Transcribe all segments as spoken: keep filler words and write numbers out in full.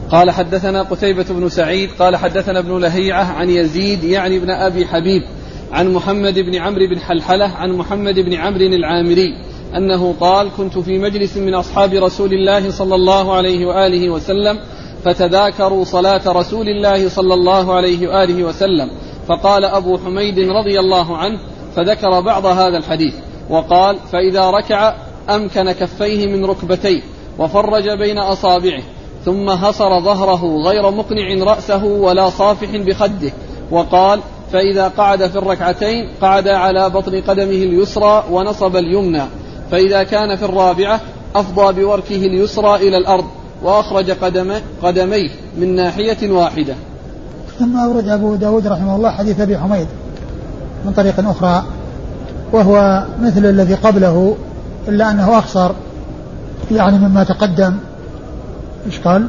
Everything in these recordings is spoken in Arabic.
قال حدثنا قتيبة بن سعيد قال حدثنا ابن لهيعة عن يزيد يعني ابن أبي حبيب عن محمد بن عمرو بن حلحلة عن محمد بن عمرو العامري أنه قال كنت في مجلس من أصحاب رسول الله صلى الله عليه وآله وسلم فتذاكروا صلاة رسول الله صلى الله عليه وآله وسلم فقال أبو حميد رضي الله عنه فذكر بعض هذا الحديث وقال فإذا ركع أمكن كفيه من ركبتيه وفرج بين أصابعه ثم هصر ظهره غير مقنع رأسه ولا صافح بخده وقال فإذا قعد في الركعتين قعد على بطن قدمه اليسرى ونصب اليمنى فإذا كان في الرابعة أفضى بوركه اليسرى إلى الأرض وأخرج قدمي قدميه من ناحية واحدة. ثم أورد أبو داود رحمه الله حديث أبي حميد من طريق أخرى وهو مثل الذي قبله إلا أنه أخصر يعني مما تقدم. إيش قال؟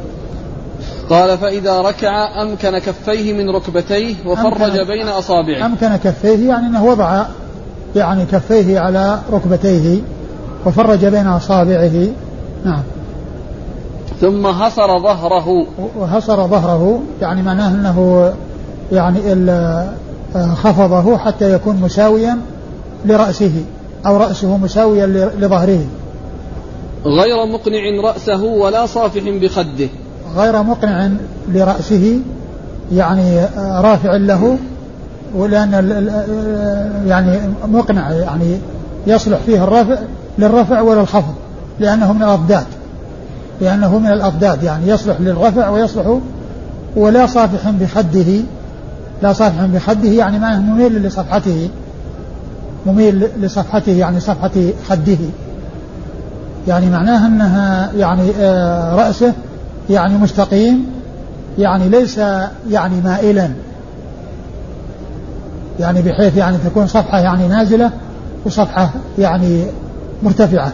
قال فإذا ركع أمكن كفيه من ركبتيه وفرج بين أصابعه. أمكن كفيه يعني أنه وضع يعني كفيه على ركبتيه وفرج بين أصابعه. نعم. ثم هصر ظهره. وهصر ظهره يعني معناه أنه يعني خفضه حتى يكون مساويا لرأسه أو رأسه مساويا لظهره غير مقنع رأسه ولا صافح بخده. غير مقنع لرأسه يعني رافع له ولأن يعني مقنع يعني يصلح فيه الرفع للرفع ولا الخفض لأنه من الأضداد لأنه من الأضداد يعني يصلح للرفع ويصلح ولا صافح بخده. لا صافح بخده يعني معناه مميل لصفحته مميل لصفحته يعني صفحة خده يعني معناها أنها يعني رأسه يعني مستقيم يعني ليس يعني مائلا يعني بحيث يعني تكون صفحة يعني نازلة وصفحة يعني مرتفعة.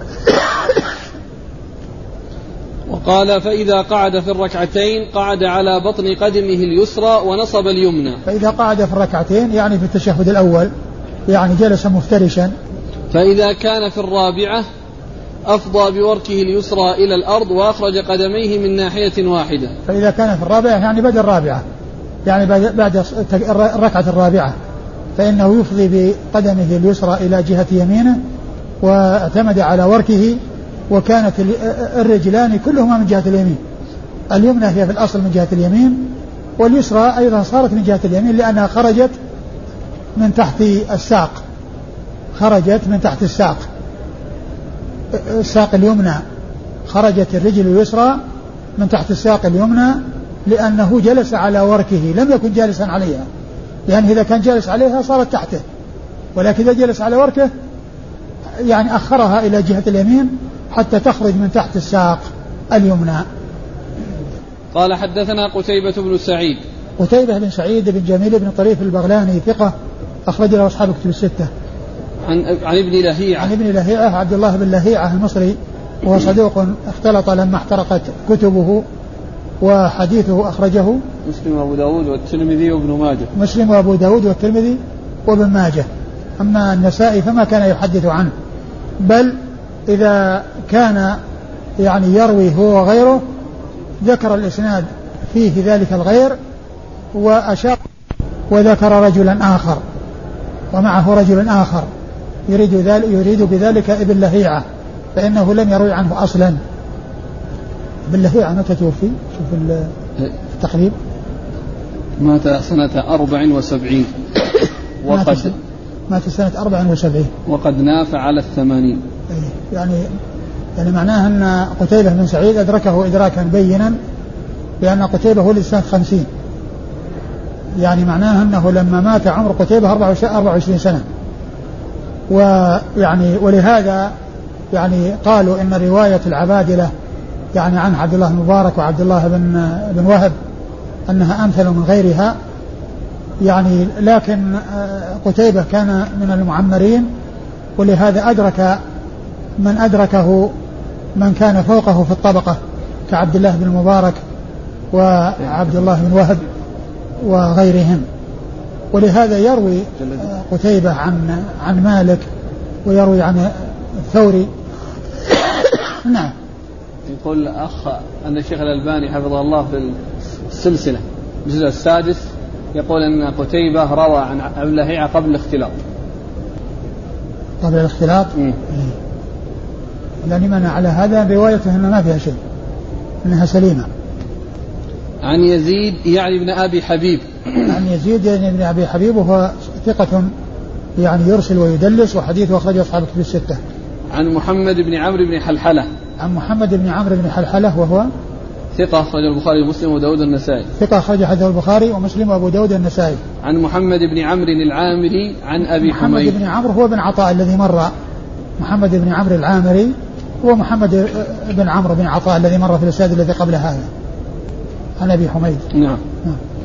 وقال فإذا قعد في الركعتين قعد على بطن قدمه اليسرى ونصب اليمنى. فإذا قعد في الركعتين يعني في التشهد الأول يعني جلس مفترشا. فإذا كان في الرابعة أفضى بوركه اليسرى إلى الأرض وأخرج قدميه من ناحية واحدة. فإذا كان في الرابعة يعني بعد الرابعة يعني بعد الركعة الرابعة فإنه يفضي بقدمه اليسرى إلى جهة يمينه واعتمد على وركه وكانت الرجلان كلهما من جهة اليمين. اليمنى هي في الأصل من جهة اليمين واليسرى أيضا صارت من جهة اليمين لأنها خرجت من تحت الساق خرجت من تحت الساق الساق اليمنى خرجت الرجل اليسرى من تحت الساق اليمنى لأنه جلس على وركه لم يكن جالسا عليها يعني إذا كان جالس عليها صارت تحته ولكن إذا جلس على وركه يعني أخرها إلى جهة اليمين حتى تخرج من تحت الساق اليمنى. قال حدثنا قتيبة بن سعيد. قتيبة بن سعيد بن جميل بن طريف البغلاني ثقة أخرج له أصحاب كتب الستة. عن عن ابن لهيعة. عن ابن لهيعة عبد الله بن لهيعة المصري وهو صدوق اختلط لما احترقت كتبه وحديثه أخرجه مسلم وأبو داود والترمذي وابن ماجه. مسلم وأبو داود والترمذي وابن ماجه. أما النسائي فما كان يحدث عنه بل إذا كان يعني يروي هو وغيره ذكر الإسناد فيه ذلك الغير وأشار وذكر رجلا آخر ومعه رجل آخر يريد, ذلك يريد بذلك ابن لهيعة فإنه لم يروي عنه أصلا. ابن لهيعة متى توفي؟ شوف التقريب مات سنة أربع وسبعين وقد مات سنة أربع وسبعين وقد نافع على الثمانين. يعني يعني معناه أن قتيبة بن سعيد أدركه إدراكا بينا لأن قتيبة هو لسنة خمسين يعني معناه أنه لما مات عمر قتيبة أربع وعشرين سنة ويعني ولهذا يعني قالوا إن رواية العبادلة يعني عن عبد الله المبارك وعبد الله بن بن وهب أنها أمثل من غيرها يعني لكن قتيبة كان من المعمرين ولهذا أدرك من أدركه من كان فوقه في الطبقة كعبد الله بن المبارك وعبد الله بن وهب وغيرهم. ولهذا يروي قتيبة عن عن مالك ويروي عن الثوري. نعم يقول أخ أن الشيخ الألباني حفظه الله في السلسلة الجزء السادس يقول أن قتيبة روى عن أبي لهيعة قبل الاختلاط. قبل الاختلاط؟ م. لأن من على هذا روايته أنها ما فيها شيء، أنها سليمة. عن يزيد يعني ابن أبي حبيب. عن يزيد يعني ابن أبي حبيب وهو ثقة يعني يرسل ويدلس، وحديثه أخرجه أصحاب الكتب الستة. عن محمد بن عمرو بن حلحلة. عن محمد بن عمرو بن حلحلة وهو ثقة أخرجه البخاري ومسلم وداود النسائي. ثقة أخرج حديثه البخاري ومسلم وأبو داود النسائي. عن محمد بن عمرو العامري عن أبي محمد حميد. محمد بن عمرو هو بن عطاء الذي مر. محمد بن عمرو العامري هو محمد بن عمرو بن عطاء الذي مر في الإسناد الذي قبل هذا عن أبي حميد. نعم. نعم.